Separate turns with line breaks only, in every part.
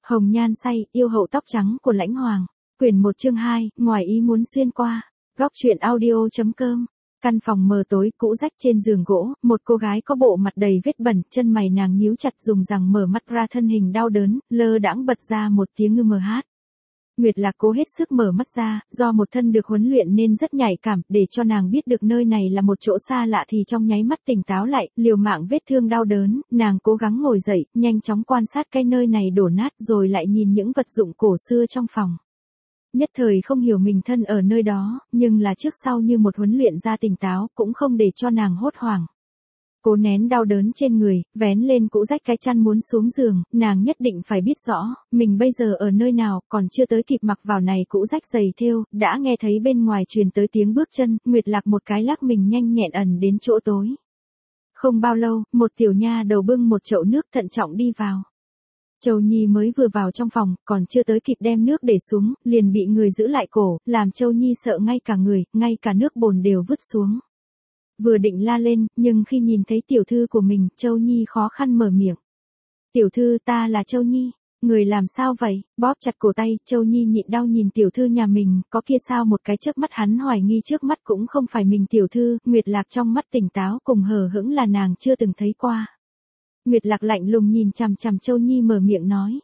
Hồng nhan say, yêu hậu tóc trắng của Lãnh Hoàng. Quyển 1 chương 2, ngoài ý muốn xuyên qua. Góc truyện audio.com. Căn phòng mờ tối cũ rách trên giường gỗ, một cô gái có bộ mặt đầy vết bẩn, chân mày nàng nhíu chặt dùng rằng mở mắt ra thân hình đau đớn, lơ đãng bật ra một tiếng ngư mờ hát. Nguyệt Lạc cố hết sức mở mắt ra, do một thân được huấn luyện nên rất nhạy cảm, để cho nàng biết được nơi này là một chỗ xa lạ thì trong nháy mắt tỉnh táo lại, liều mạng vết thương đau đớn, nàng cố gắng ngồi dậy, nhanh chóng quan sát cái nơi này đổ nát rồi lại nhìn những vật dụng cổ xưa trong phòng. Nhất thời không hiểu mình thân ở nơi đó, nhưng là trước sau như một huấn luyện ra tỉnh táo, cũng không để cho nàng hốt hoảng. Cố nén đau đớn trên người, vén lên cũ rách cái chăn muốn xuống giường, nàng nhất định phải biết rõ, mình bây giờ ở nơi nào, còn chưa tới kịp mặc vào này cũ rách giày thêu, đã nghe thấy bên ngoài truyền tới tiếng bước chân, Nguyệt Lạc một cái lắc mình nhanh nhẹn ẩn đến chỗ tối. Không bao lâu, một tiểu nha đầu bưng một chậu nước thận trọng đi vào. Châu Nhi mới vừa vào trong phòng, còn chưa tới kịp đem nước để xuống, liền bị người giữ lại cổ, làm Châu Nhi sợ ngay cả người, ngay cả nước bồn đều vứt xuống. Vừa định la lên, nhưng khi nhìn thấy tiểu thư của mình, Châu Nhi khó khăn mở miệng. Tiểu thư, ta là Châu Nhi. Người làm sao vậy? Bóp chặt cổ tay, Châu Nhi nhịn đau nhìn tiểu thư nhà mình, có kia sao một cái chớp mắt hắn hoài nghi trước mắt cũng không phải mình tiểu thư, Nguyệt Lạc trong mắt tỉnh táo cùng hờ hững là nàng chưa từng thấy qua. Nguyệt Lạc lạnh lùng nhìn chằm chằm Châu Nhi mở miệng nói.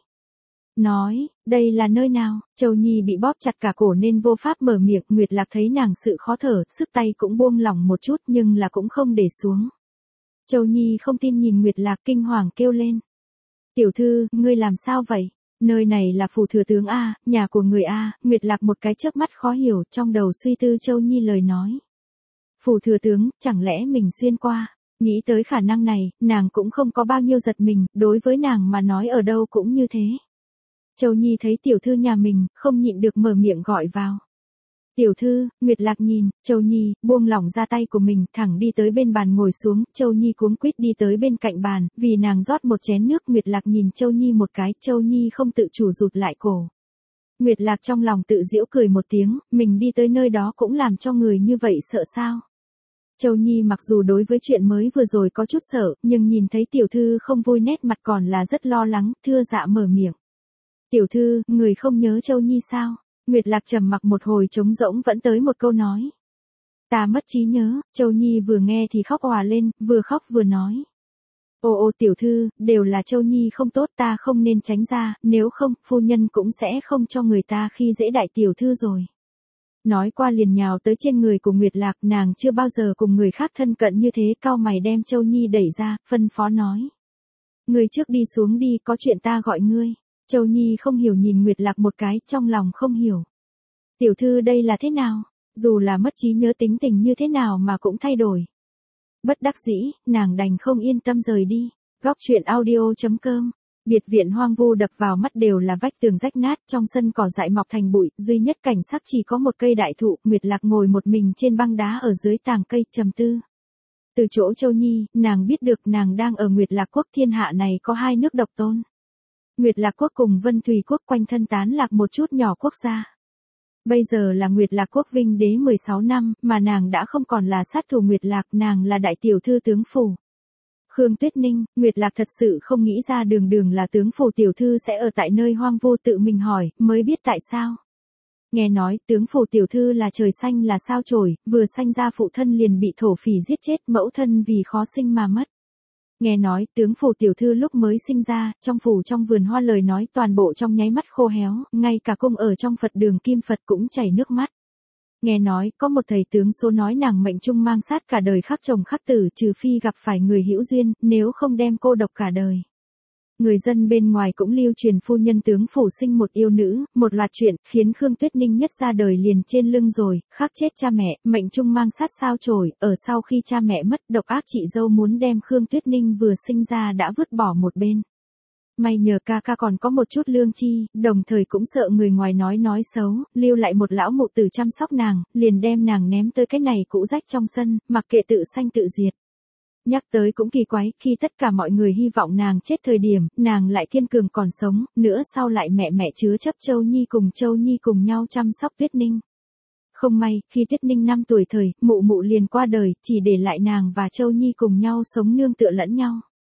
Đây là nơi nào? Châu Nhi bị bóp chặt cả cổ nên vô pháp mở miệng, Nguyệt Lạc thấy nàng sự khó thở, sức tay cũng buông lỏng một chút nhưng là cũng không để xuống. Châu Nhi không tin nhìn Nguyệt Lạc kinh hoàng kêu lên. Tiểu thư, ngươi làm sao vậy? Nơi này là phủ thừa tướng A, nhà của người A, Nguyệt Lạc một cái chớp mắt khó hiểu, trong đầu suy tư Châu Nhi lời nói. Phủ thừa tướng, chẳng lẽ mình xuyên qua? Nghĩ tới khả năng này, nàng cũng không có bao nhiêu giật mình, đối với nàng mà nói ở đâu cũng như thế. Châu Nhi thấy tiểu thư nhà mình, không nhịn được mở miệng gọi vào. Tiểu thư, Nguyệt Lạc nhìn, Châu Nhi, buông lỏng ra tay của mình, thẳng đi tới bên bàn ngồi xuống, Châu Nhi cuống quýt đi tới bên cạnh bàn, vì nàng rót một chén nước, Nguyệt Lạc nhìn Châu Nhi một cái, Châu Nhi không tự chủ rụt lại cổ. Nguyệt Lạc trong lòng tự giễu cười một tiếng, mình đi tới nơi đó cũng làm cho người như vậy sợ sao? Châu Nhi mặc dù đối với chuyện mới vừa rồi có chút sợ, nhưng nhìn thấy tiểu thư không vui nét mặt còn là rất lo lắng, thưa dạ mở miệng. Tiểu thư, người không nhớ Châu Nhi sao? Nguyệt Lạc trầm mặc một hồi trống rỗng vẫn tới một câu nói. Ta mất trí nhớ, Châu Nhi vừa nghe thì khóc òa lên, vừa khóc vừa nói. Ô tiểu thư, đều là Châu Nhi không tốt, ta không nên tránh ra, nếu không, phu nhân cũng sẽ không cho người ta khi dễ đại tiểu thư rồi. Nói qua liền nhào tới trên người của Nguyệt Lạc, nàng chưa bao giờ cùng người khác thân cận như thế, cau mày đem Châu Nhi đẩy ra, phân phó nói. Người trước đi xuống đi, có chuyện ta gọi ngươi. Châu Nhi không hiểu nhìn Nguyệt Lạc một cái, trong lòng không hiểu. Tiểu thư đây là thế nào? Dù là mất trí nhớ tính tình như thế nào mà cũng thay đổi. Bất đắc dĩ, nàng đành không yên tâm rời đi. Góc truyện audio.com. Biệt viện hoang vu đập vào mắt đều là vách tường rách nát, trong sân cỏ dại mọc thành bụi, duy nhất cảnh sắc chỉ có một cây đại thụ, Nguyệt Lạc ngồi một mình trên băng đá ở dưới tàng cây, trầm tư. Từ chỗ Châu Nhi, nàng biết được nàng đang ở Nguyệt Lạc quốc, thiên hạ này có hai nước độc tôn. Nguyệt Lạc quốc cùng Vân Thùy quốc quanh thân tán lạc một chút nhỏ quốc gia. Bây giờ là Nguyệt Lạc quốc vinh đế 16 năm, mà nàng đã không còn là sát thủ Nguyệt Lạc, nàng là đại tiểu thư tướng phủ. Khương Tuyết Ninh, Nguyệt Lạc thật sự không nghĩ ra đường là tướng phủ tiểu thư sẽ ở tại nơi hoang vu, tự mình hỏi, mới biết tại sao. Nghe nói, tướng phủ tiểu thư là trời xanh là sao chổi, vừa sanh ra phụ thân liền bị thổ phỉ giết chết, mẫu thân vì khó sinh mà mất. Nghe nói, tướng phủ tiểu thư lúc mới sinh ra, trong phủ trong vườn hoa lời nói toàn bộ trong nháy mắt khô héo, ngay cả cung ở trong Phật đường Kim Phật cũng chảy nước mắt. Nghe nói, có một thầy tướng số nói nàng mệnh trung mang sát cả đời khắc chồng khắc tử, trừ phi gặp phải người hữu duyên, nếu không đem cô độc cả đời. Người dân bên ngoài cũng lưu truyền phu nhân tướng phủ sinh một yêu nữ, một loạt chuyện, khiến Khương Tuyết Ninh nhất ra đời liền trên lưng rồi, khắc chết cha mẹ, mệnh trung mang sát sao chổi, ở sau khi cha mẹ mất, độc ác chị dâu muốn đem Khương Tuyết Ninh vừa sinh ra đã vứt bỏ một bên. May nhờ ca ca còn có một chút lương chi, đồng thời cũng sợ người ngoài nói xấu, lưu lại một lão mụ tử chăm sóc nàng, liền đem nàng ném tới cái này cũ rách trong sân, mặc kệ tự sanh tự diệt. Nhắc tới cũng kỳ quái, khi tất cả mọi người hy vọng nàng chết thời điểm, nàng lại kiên cường còn sống, nữa sau lại mẹ chứa chấp Châu Nhi cùng nhau chăm sóc Tuyết Ninh. Không may, khi Tuyết Ninh 5 tuổi thời, mụ liền qua đời, chỉ để lại nàng và Châu Nhi cùng nhau sống nương tựa lẫn nhau.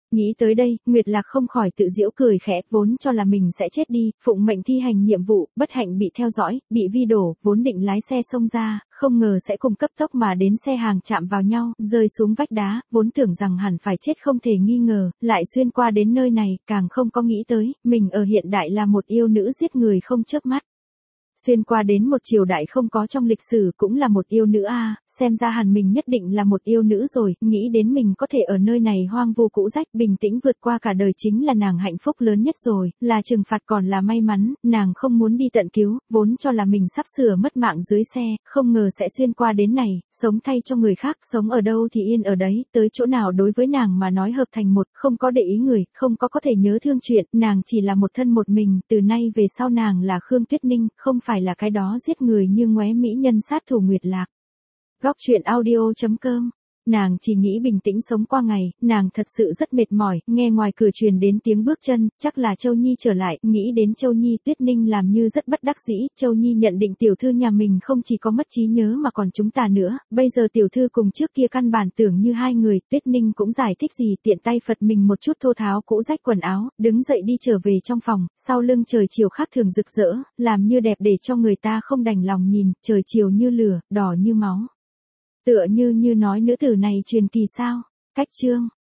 Nghĩ tới đây, Nguyệt Lạc không khỏi tự giễu cười khẽ, vốn cho là mình sẽ chết đi, phụng mệnh thi hành nhiệm vụ, bất hạnh bị theo dõi, bị vi đổ, vốn định lái xe xông ra, không ngờ sẽ cùng cấp tốc mà đến xe hàng chạm vào nhau, rơi xuống vách đá, vốn tưởng rằng hẳn phải chết không thể nghi ngờ, lại xuyên qua đến nơi này, càng không có nghĩ tới, mình ở hiện đại là một yêu nữ giết người không chớp mắt. Xuyên qua đến một triều đại không có trong lịch sử cũng là một yêu nữ a, xem ra hẳn mình nhất định là một yêu nữ rồi, nghĩ đến mình có thể ở nơi này hoang vu cũ rách bình tĩnh vượt qua cả đời chính là nàng hạnh phúc lớn nhất rồi, là trừng phạt còn là may mắn, nàng không muốn đi tận cứu, vốn cho là mình sắp sửa mất mạng dưới xe, không ngờ sẽ xuyên qua đến này, sống thay cho người khác, sống ở đâu thì yên ở đấy, tới chỗ nào đối với nàng mà nói hợp thành một, không có để ý người, không có thể nhớ thương chuyện, nàng chỉ là một thân một mình, từ nay về sau nàng là Khương Tuyết Ninh, không phải là cái đó giết người như ngoé mỹ nhân sát thủ Nguyệt Lạc. Góc truyện audio.com. Nàng chỉ nghĩ bình tĩnh sống qua ngày, nàng thật sự rất mệt mỏi, nghe ngoài cửa truyền đến tiếng bước chân, chắc là Châu Nhi trở lại, nghĩ đến Châu Nhi, Tuyết Ninh làm như rất bất đắc dĩ, Châu Nhi nhận định tiểu thư nhà mình không chỉ có mất trí nhớ mà còn chúng ta nữa, bây giờ tiểu thư cùng trước kia căn bản tưởng như hai người, Tuyết Ninh cũng giải thích gì, tiện tay phật mình một chút thô tháo cũ rách quần áo, đứng dậy đi trở về trong phòng, sau lưng trời chiều khác thường rực rỡ, làm như đẹp để cho người ta không đành lòng nhìn, trời chiều như lửa, đỏ như máu. Tựa như nói nữ tử này truyền kỳ sao. Cách chương